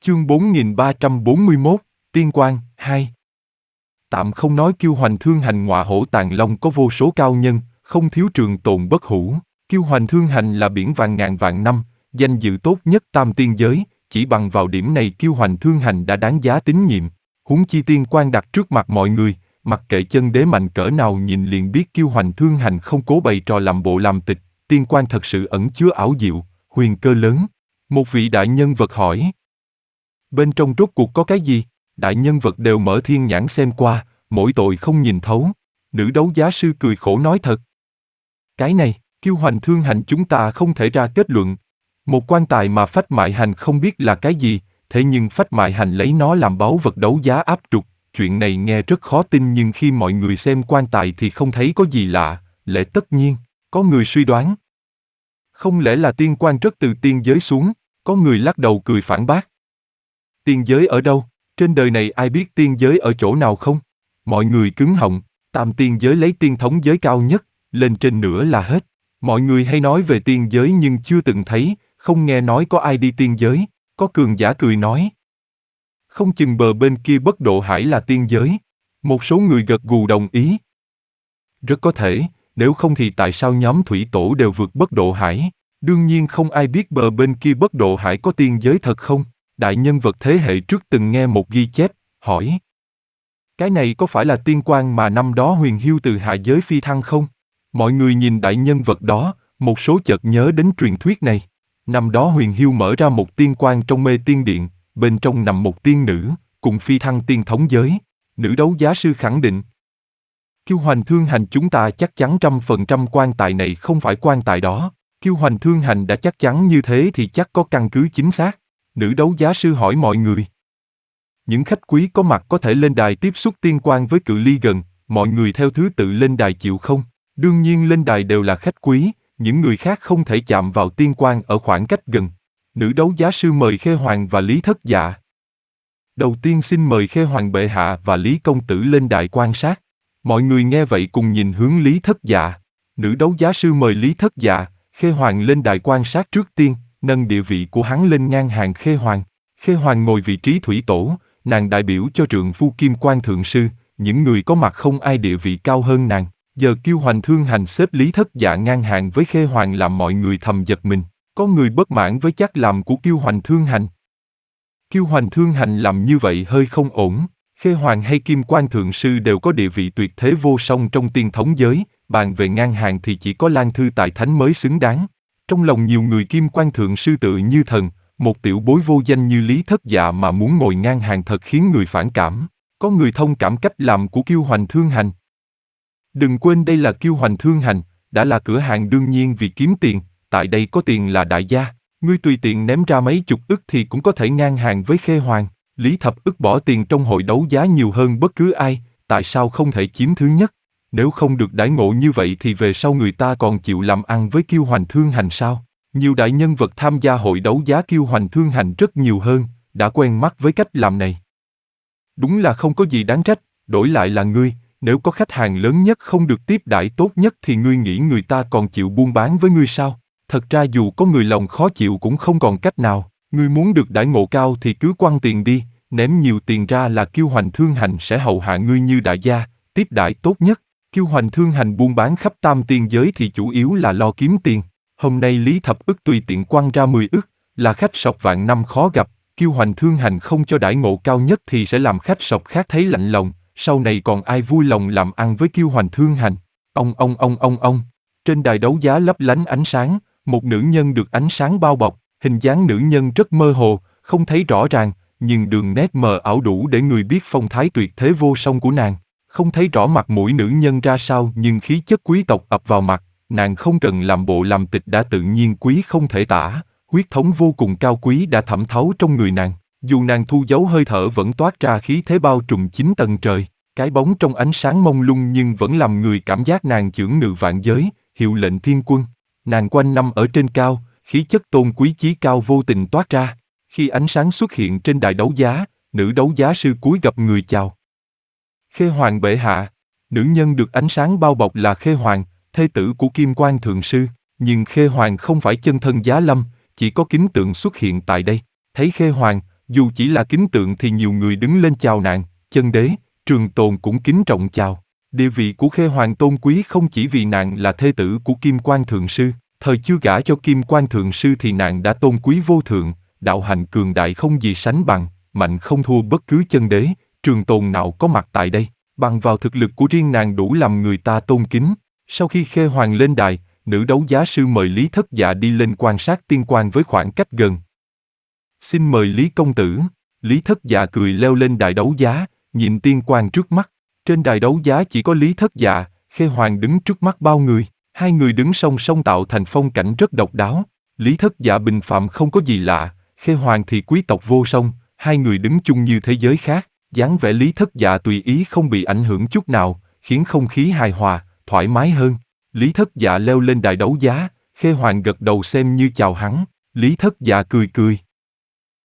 Chương 4341, Tiên Quang, 2. Tạm không nói Kiêu Hoành Thương Hành ngọa hổ Tàng Long có vô số cao nhân, không thiếu trường tồn bất hủ. Kiêu Hoành Thương Hành là biển vàng ngàn vạn năm, danh dự tốt nhất tam tiên giới, chỉ bằng vào điểm này Kiêu Hoành Thương Hành đã đáng giá tín nhiệm. Huống chi Tiên Quang đặt trước mặt mọi người, mặc kệ chân đế mạnh cỡ nào nhìn liền biết Kiêu Hoành Thương Hành không cố bày trò làm bộ làm tịch, Tiên Quang thật sự ẩn chứa ảo diệu, huyền cơ lớn. Một vị đại nhân vật hỏi: bên trong rốt cuộc có cái gì? Đại nhân vật đều mở thiên nhãn xem qua, mỗi tội không nhìn thấu. Nữ đấu giá sư cười khổ nói thật. Cái này, Kiêu Hoành Thương Hành chúng ta không thể ra kết luận. Một quan tài mà Phách Mại Hành không biết là cái gì, thế nhưng Phách Mại Hành lấy nó làm báu vật đấu giá áp trục. Chuyện này nghe rất khó tin nhưng khi mọi người xem quan tài thì không thấy có gì lạ, lẽ tất nhiên, có người suy đoán. Không lẽ là tiên quang rớt từ tiên giới xuống? Có người lắc đầu cười phản bác. Tiên giới ở đâu? Trên đời này ai biết tiên giới ở chỗ nào không? Mọi người cứng họng, tam tiên giới lấy tiên thống giới cao nhất, lên trên nữa là hết. Mọi người hay nói về tiên giới nhưng chưa từng thấy, không nghe nói có ai đi tiên giới. Có cường giả cười nói: không chừng bờ bên kia Bất Độ Hải là tiên giới. Một số người gật gù đồng ý. Rất có thể, nếu không thì tại sao nhóm thủy tổ đều vượt Bất Độ Hải? Đương nhiên không ai biết bờ bên kia Bất Độ Hải có tiên giới thật không? Đại nhân vật thế hệ trước từng nghe một ghi chép, hỏi: cái này có phải là tiên quang mà năm đó Huyền Hiêu từ hạ giới phi thăng không? Mọi người nhìn đại nhân vật đó, một số chợt nhớ đến truyền thuyết này. Năm đó Huyền Hiêu mở ra một tiên quang trong mê tiên điện, bên trong nằm một tiên nữ, cùng phi thăng tiên thống giới. Nữ đấu giá sư khẳng định: Kiêu Hoành Thương Hành chúng ta chắc chắn 100% quan tài này không phải quan tài đó. Kiêu Hoành Thương Hành đã chắc chắn như thế thì chắc có căn cứ chính xác. Nữ đấu giá sư hỏi mọi người. Những khách quý có mặt có thể lên đài tiếp xúc tiên quang với cự ly gần, mọi người theo thứ tự lên đài chịu không? Đương nhiên lên đài đều là khách quý, những người khác không thể chạm vào tiên quang ở khoảng cách gần. Nữ đấu giá sư mời Khê Hoàng và Lý Thất Dạ. Đầu tiên xin mời Khê Hoàng bệ hạ và Lý công tử lên đài quan sát. Mọi người nghe vậy cùng nhìn hướng Lý Thất Dạ. Nữ đấu giá sư mời Lý Thất Dạ, Khê Hoàng lên đài quan sát trước tiên, nâng địa vị của hắn lên ngang hàng Khê Hoàng. Khê Hoàng ngồi vị trí thủy tổ, nàng đại biểu cho trượng phu Kim Quan Thượng Sư, những người có mặt không ai địa vị cao hơn nàng. Giờ Kiêu Hoành Thương Hành xếp Lý Thất Dạ ngang hàng với Khê Hoàng làm mọi người thầm giật mình. Có người bất mãn với cách làm của Kiêu Hoành Thương Hành. Kiêu Hoành Thương Hành làm như vậy hơi không ổn. Khê Hoàng hay Kim Quan Thượng Sư đều có địa vị tuyệt thế vô song trong tiên thống giới, bàn về ngang hàng thì chỉ có Lan Thư Tài Thánh mới xứng đáng. Trong lòng nhiều người Kim Quan Thượng Sư tự như thần, một tiểu bối vô danh như Lý Thất Dạ mà muốn ngồi ngang hàng thật khiến người phản cảm. Có người thông cảm cách làm của Kiêu Hoành Thương Hành. Đừng quên đây là Kiêu Hoành Thương Hành, đã là cửa hàng đương nhiên vì kiếm tiền, tại đây có tiền là đại gia. Ngươi tùy tiện ném ra mấy chục ức thì cũng có thể ngang hàng với Khê Hoàng. Lý Thập Ức bỏ tiền trong hội đấu giá nhiều hơn bất cứ ai, tại sao không thể chiếm thứ nhất? Nếu không được đãi ngộ như vậy thì về sau người ta còn chịu làm ăn với Kiêu Hoành Thương Hành sao? Nhiều đại nhân vật tham gia hội đấu giá Kiêu Hoành Thương Hành rất nhiều hơn, đã quen mắt với cách làm này. Đúng là không có gì đáng trách, đổi lại là ngươi, nếu có khách hàng lớn nhất không được tiếp đãi tốt nhất thì ngươi nghĩ người ta còn chịu buôn bán với ngươi sao? Thật ra dù có người lòng khó chịu cũng không còn cách nào, ngươi muốn được đãi ngộ cao thì cứ quăng tiền đi, ném nhiều tiền ra là Kiêu Hoành Thương Hành sẽ hầu hạ ngươi như đại gia, tiếp đãi tốt nhất. Kiêu Hoành Thương Hành buôn bán khắp tam tiên giới thì chủ yếu là lo kiếm tiền. Hôm nay Lý Thập Ức tùy tiện quăng ra 10 ức, là khách sọc vạn năm khó gặp. Kiêu Hoành Thương Hành không cho đãi ngộ cao nhất thì sẽ làm khách sọc khác thấy lạnh lòng. Sau này còn ai vui lòng làm ăn với Kiêu Hoành Thương Hành? Ông. Trên đài đấu giá lấp lánh ánh sáng, một nữ nhân được ánh sáng bao bọc, hình dáng nữ nhân rất mơ hồ, không thấy rõ ràng, nhưng đường nét mờ ảo đủ để người biết phong thái tuyệt thế vô song của nàng. Không thấy rõ mặt mũi nữ nhân ra sao nhưng khí chất quý tộc ập vào mặt, nàng không cần làm bộ làm tịch đã tự nhiên quý không thể tả, huyết thống vô cùng cao quý đã thẩm thấu trong người nàng. Dù nàng thu giấu hơi thở vẫn toát ra khí thế bao trùm 9 tầng trời, cái bóng trong ánh sáng mông lung nhưng vẫn làm người cảm giác nàng chưởng ngự vạn giới, hiệu lệnh thiên quân. Nàng quanh năm ở trên cao, khí chất tôn quý chí cao vô tình toát ra. Khi ánh sáng xuất hiện trên đài đấu giá, nữ đấu giá sư cúi gập người chào. Khê Hoàng bệ hạ. Nữ nhân được ánh sáng bao bọc là Khê Hoàng, thê tử của Kim Quan Thượng Sư. Nhưng Khê Hoàng không phải chân thân giá lâm, chỉ có kính tượng xuất hiện tại đây. Thấy Khê Hoàng, dù chỉ là kính tượng thì nhiều người đứng lên chào nàng, chân đế, Trường Tồn cũng kính trọng chào. Địa vị của Khê Hoàng tôn quý không chỉ vì nàng là thê tử của Kim Quan Thượng Sư, thời chưa gả cho Kim Quan Thượng Sư thì nàng đã tôn quý vô thượng, đạo hành cường đại không gì sánh bằng, mạnh không thua bất cứ chân đế, Trường Tồn nào có mặt tại đây, bằng vào thực lực của riêng nàng đủ làm người ta tôn kính. Sau khi Khê Hoàng lên đài, nữ đấu giá sư mời Lý Thất Dạ đi lên quan sát tiên quan với khoảng cách gần. Xin mời Lý công tử. Lý Thất Dạ cười leo lên đài đấu giá, nhìn tiên quan trước mắt. Trên đài đấu giá chỉ có Lý Thất Dạ, Khê Hoàng đứng trước mắt bao người. Hai người đứng song song tạo thành phong cảnh rất độc đáo. Lý Thất Dạ bình phạm không có gì lạ, Khê Hoàng thì quý tộc vô song, hai người đứng chung như thế giới khác. Dáng vẻ Lý Thất Dạ tùy ý không bị ảnh hưởng chút nào, khiến không khí hài hòa, thoải mái hơn. Lý Thất Dạ leo lên đài đấu giá, Khê Hoàng gật đầu xem như chào hắn. Lý Thất Dạ cười cười,